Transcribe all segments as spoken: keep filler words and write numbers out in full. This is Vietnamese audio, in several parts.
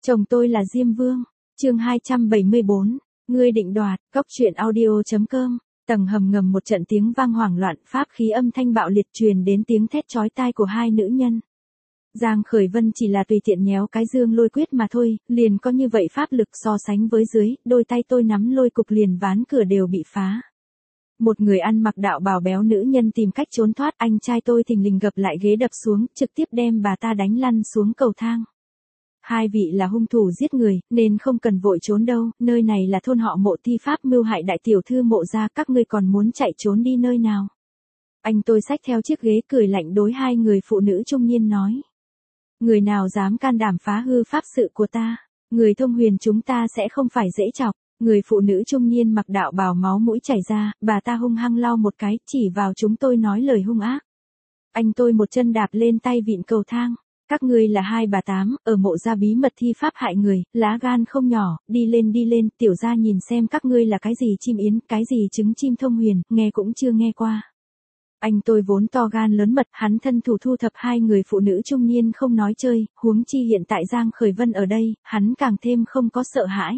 Chồng tôi là Diêm Vương. Chương hai trăm bảy mươi bốn. Ngươi định đoạt. Góc truyện audio.com. Tầng hầm ngầm một trận tiếng vang hoảng loạn, pháp khí âm thanh bạo liệt truyền đến tiếng thét chói tai của hai nữ nhân. Giang Khởi Vân chỉ là tùy tiện nhéo cái dương lôi quyết mà thôi, liền có như vậy pháp lực so sánh với dưới, đôi tay tôi nắm lôi cục liền ván cửa đều bị phá. Một người ăn mặc đạo bào béo nữ nhân tìm cách trốn thoát, anh trai tôi thình lình gập lại ghế đập xuống, trực tiếp đem bà ta đánh lăn xuống cầu thang. Hai vị là hung thủ giết người, nên không cần vội trốn đâu, nơi này là thôn họ Mộ thi pháp mưu hại đại tiểu thư Mộ gia, các ngươi còn muốn chạy trốn đi nơi nào? Anh tôi xách theo chiếc ghế cười lạnh đối hai người phụ nữ trung niên nói. Người nào dám can đảm phá hư pháp sự của ta, người thông huyền chúng ta sẽ không phải dễ chọc. Người phụ nữ trung niên mặc đạo bào máu mũi chảy ra, bà ta hung hăng lau một cái, chỉ vào chúng tôi nói lời hung ác. Anh tôi một chân đạp lên tay vịn cầu thang. Các ngươi là hai bà tám, ở Mộ gia bí mật thi pháp hại người, lá gan không nhỏ, đi lên đi lên, tiểu gia nhìn xem các ngươi là cái gì chim yến, cái gì trứng chim thông huyền, nghe cũng chưa nghe qua. Anh tôi vốn to gan lớn mật, hắn thân thủ thu thập hai người phụ nữ trung niên không nói chơi, huống chi hiện tại Giang Khởi Vân ở đây, hắn càng thêm không có sợ hãi.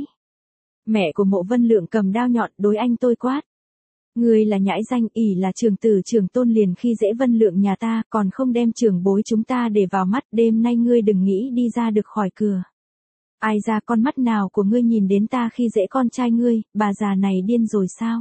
Mẹ của Mộ Vân Lượng cầm đao nhọn đối anh tôi quát. Ngươi là nhãi danh, ỷ là trưởng tử trưởng tôn liền khi dễ Vân Lượng nhà ta, còn không đem trưởng bối chúng ta để vào mắt, đêm nay ngươi đừng nghĩ đi ra được khỏi cửa. Ai ra con mắt nào của ngươi nhìn đến ta khi dễ con trai ngươi, bà già này điên rồi sao?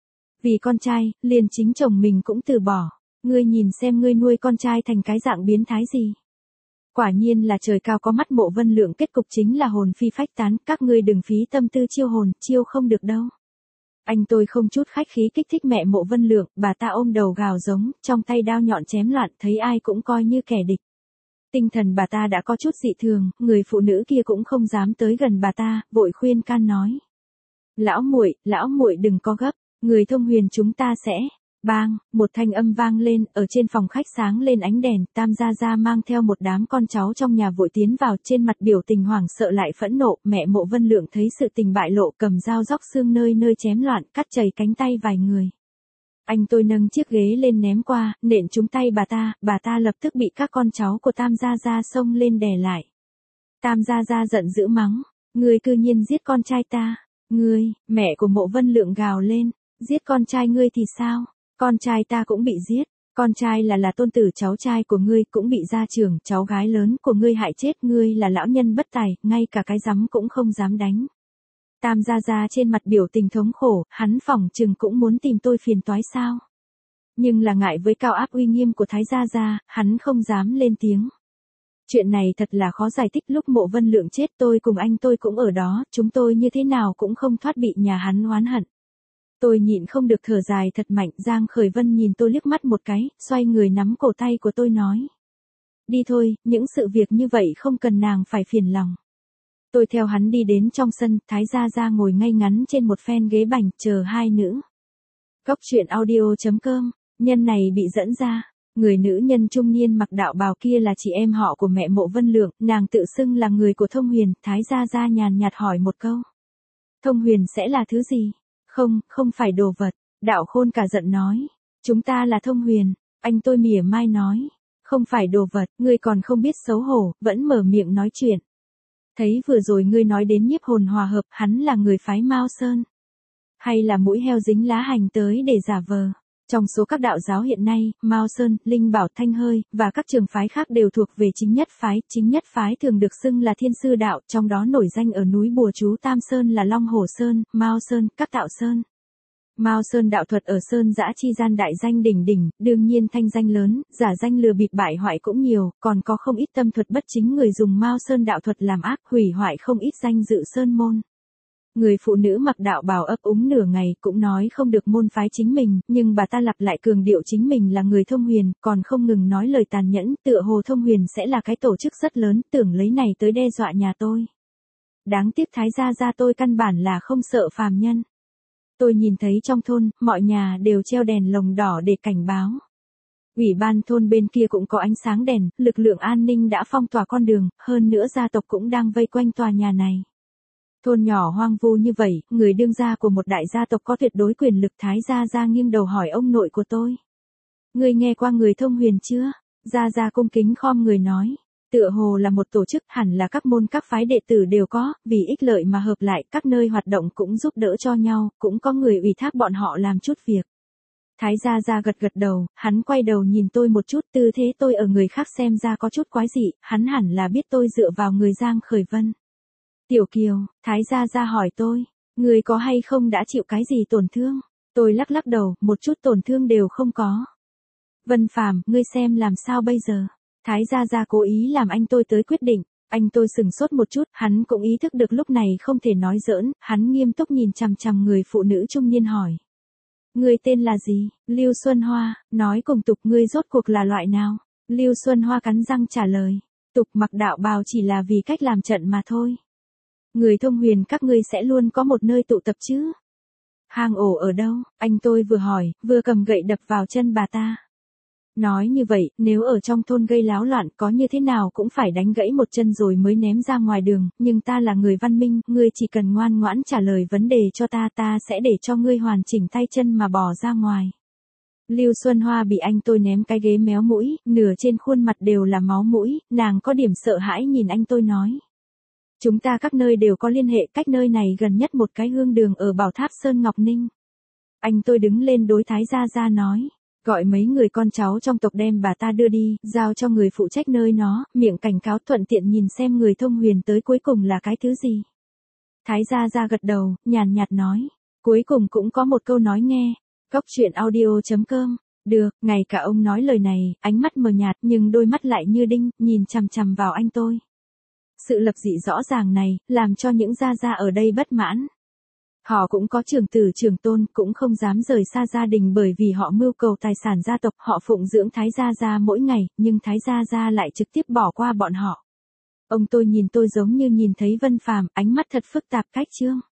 Vì con trai, liền chính chồng mình cũng từ bỏ, ngươi nhìn xem ngươi nuôi con trai thành cái dạng biến thái gì. Quả nhiên là trời cao có mắt, Mộ Vân Lượng kết cục chính là hồn phi phách tán, các ngươi đừng phí tâm tư chiêu hồn, chiêu không được đâu. Anh tôi không chút khách khí kích thích mẹ Mộ Vân Lượng, bà ta ôm đầu gào giống, trong tay đao nhọn chém loạn, thấy ai cũng coi như kẻ địch. Tinh thần bà ta đã có chút dị thường, người phụ nữ kia cũng không dám tới gần bà ta, vội khuyên can nói. Lão muội, lão muội đừng có gấp, người thông huyền chúng ta sẽ... Bang, một thanh âm vang lên, ở trên phòng khách sáng lên ánh đèn, Tam Gia Gia mang theo một đám con cháu trong nhà vội tiến vào, trên mặt biểu tình hoảng sợ lại phẫn nộ, mẹ Mộ Vân Lượng thấy sự tình bại lộ, cầm dao róc xương nơi nơi chém loạn, cắt chảy cánh tay vài người. Anh tôi nâng chiếc ghế lên ném qua, nện trúng tay bà ta, bà ta lập tức bị các con cháu của Tam Gia Gia xông lên đè lại. Tam Gia Gia giận dữ mắng, ngươi cư nhiên giết con trai ta, ngươi, mẹ của Mộ Vân Lượng gào lên, giết con trai ngươi thì sao? Con trai ta cũng bị giết, con trai là là tôn tử cháu trai của ngươi cũng bị gia trưởng, cháu gái lớn của ngươi hại chết, ngươi là lão nhân bất tài, ngay cả cái rắm cũng không dám đánh. Tam Gia Gia trên mặt biểu tình thống khổ, hắn phỏng chừng cũng muốn tìm tôi phiền toái sao. Nhưng là ngại với cao áp uy nghiêm của Thái Gia Gia, hắn không dám lên tiếng. Chuyện này thật là khó giải thích, lúc Mộ Vân Lượng chết tôi cùng anh tôi cũng ở đó, chúng tôi như thế nào cũng không thoát bị nhà hắn oán hận. Tôi nhịn không được thở dài thật mạnh, Giang Khởi Vân nhìn tôi liếc mắt một cái, xoay người nắm cổ tay của tôi nói. Đi thôi, những sự việc như vậy không cần nàng phải phiền lòng. Tôi theo hắn đi đến trong sân, Thái Gia Gia ngồi ngay ngắn trên một phen ghế bành, chờ hai nữ. Góc truyện audio.com, nhân này bị dẫn ra. Người nữ nhân trung niên mặc đạo bào kia là chị em họ của mẹ Mộ Vân Lượng, nàng tự xưng là người của Thông Huyền, Thái Gia Gia nhàn nhạt hỏi một câu. Thông Huyền sẽ là thứ gì? Không, không phải đồ vật, Đạo Khôn cả giận nói. Chúng ta là Thông Huyền, anh tôi mỉa mai nói. Không phải đồ vật, ngươi còn không biết xấu hổ, vẫn mở miệng nói chuyện. Thấy vừa rồi ngươi nói đến nhiếp hồn hòa hợp, hắn là người phái Mao Sơn. Hay là mũi heo dính lá hành tới để giả vờ. Trong số các đạo giáo hiện nay, Mao Sơn, Linh Bảo, Thanh Hơi, và các trường phái khác đều thuộc về chính nhất phái. Chính nhất phái thường được xưng là Thiên Sư Đạo, trong đó nổi danh ở núi Bùa Chú Tam Sơn là Long Hổ Sơn, Mao Sơn, các Tạo Sơn. Mao Sơn đạo thuật ở Sơn Dã chi gian đại danh đỉnh đỉnh, đương nhiên thanh danh lớn, giả danh lừa bịp bại hoại cũng nhiều, còn có không ít tâm thuật bất chính người dùng Mao Sơn đạo thuật làm ác, hủy hoại không ít danh dự sơn môn. Người phụ nữ mặc đạo bào ấp úng nửa ngày cũng nói không được môn phái chính mình, nhưng bà ta lặp lại cường điệu chính mình là người Thông Huyền, còn không ngừng nói lời tàn nhẫn, tựa hồ Thông Huyền sẽ là cái tổ chức rất lớn, tưởng lấy này tới đe dọa nhà tôi. Đáng tiếc Thái Gia Gia tôi căn bản là không sợ phàm nhân. Tôi nhìn thấy trong thôn, mọi nhà đều treo đèn lồng đỏ để cảnh báo. Ủy ban thôn bên kia cũng có ánh sáng đèn, lực lượng an ninh đã phong tỏa con đường, hơn nữa gia tộc cũng đang vây quanh tòa nhà này. Thôn nhỏ hoang vu như vậy, người đương gia của một đại gia tộc có tuyệt đối quyền lực. Thái Gia Gia nghiêng đầu hỏi ông nội của tôi. Ngươi nghe qua người Thông Huyền chưa? Gia Gia cung kính khom người nói. Tựa hồ là một tổ chức, hẳn là các môn các phái đệ tử đều có, vì ích lợi mà hợp lại, các nơi hoạt động cũng giúp đỡ cho nhau, cũng có người ủy thác bọn họ làm chút việc. Thái Gia Gia gật gật đầu, hắn quay đầu nhìn tôi một chút, tư thế tôi ở người khác xem ra có chút quái dị, hắn hẳn là biết tôi dựa vào người Giang Khởi Vân. Tiểu Kiều, Thái Gia Gia hỏi tôi, người có hay không đã chịu cái gì tổn thương? Tôi lắc lắc đầu, một chút tổn thương đều không có. Vân Phàm, ngươi xem làm sao bây giờ? Thái Gia Gia cố ý làm anh tôi tới quyết định. Anh tôi sừng sốt một chút, hắn cũng ý thức được lúc này không thể nói giỡn, hắn nghiêm túc nhìn chằm chằm người phụ nữ trung niên hỏi. Ngươi tên là gì? Lưu Xuân Hoa, nói cùng Tục ngươi rốt cuộc là loại nào? Lưu Xuân Hoa cắn răng trả lời. Tục mặc đạo bào chỉ là vì cách làm trận mà thôi. Người Thông Huyền các ngươi sẽ luôn có một nơi tụ tập chứ? Hang ổ ở đâu? Anh tôi vừa hỏi, vừa cầm gậy đập vào chân bà ta. Nói như vậy, nếu ở trong thôn gây láo loạn có như thế nào cũng phải đánh gãy một chân rồi mới ném ra ngoài đường, nhưng ta là người văn minh, ngươi chỉ cần ngoan ngoãn trả lời vấn đề cho ta, ta sẽ để cho ngươi hoàn chỉnh tay chân mà bỏ ra ngoài. Lưu Xuân Hoa bị anh tôi ném cái ghế méo mũi, nửa trên khuôn mặt đều là máu mũi, nàng có điểm sợ hãi nhìn anh tôi nói. Chúng ta các nơi đều có liên hệ, cách nơi này gần nhất một cái hương đường ở Bảo Tháp Sơn Ngọc Ninh. Anh tôi đứng lên đối Thái Gia Gia nói. Gọi mấy người con cháu trong tộc đem bà ta đưa đi, giao cho người phụ trách nơi nó, miệng cảnh cáo thuận tiện nhìn xem người Thông Huyền tới cuối cùng là cái thứ gì. Thái Gia Gia gật đầu, nhàn nhạt nói. Cuối cùng cũng có một câu nói nghe. Cóc truyện audio chấm com. Được, ngay cả ông nói lời này, ánh mắt mờ nhạt nhưng đôi mắt lại như đinh, nhìn chằm chằm vào anh tôi. Sự lập dị rõ ràng này, làm cho những gia gia ở đây bất mãn. Họ cũng có trưởng tử trưởng tôn, cũng không dám rời xa gia đình bởi vì họ mưu cầu tài sản gia tộc, họ phụng dưỡng Thái Gia Gia mỗi ngày, nhưng Thái Gia Gia lại trực tiếp bỏ qua bọn họ. Ông tôi nhìn tôi giống như nhìn thấy Vân Phàm, ánh mắt thật phức tạp cách chương.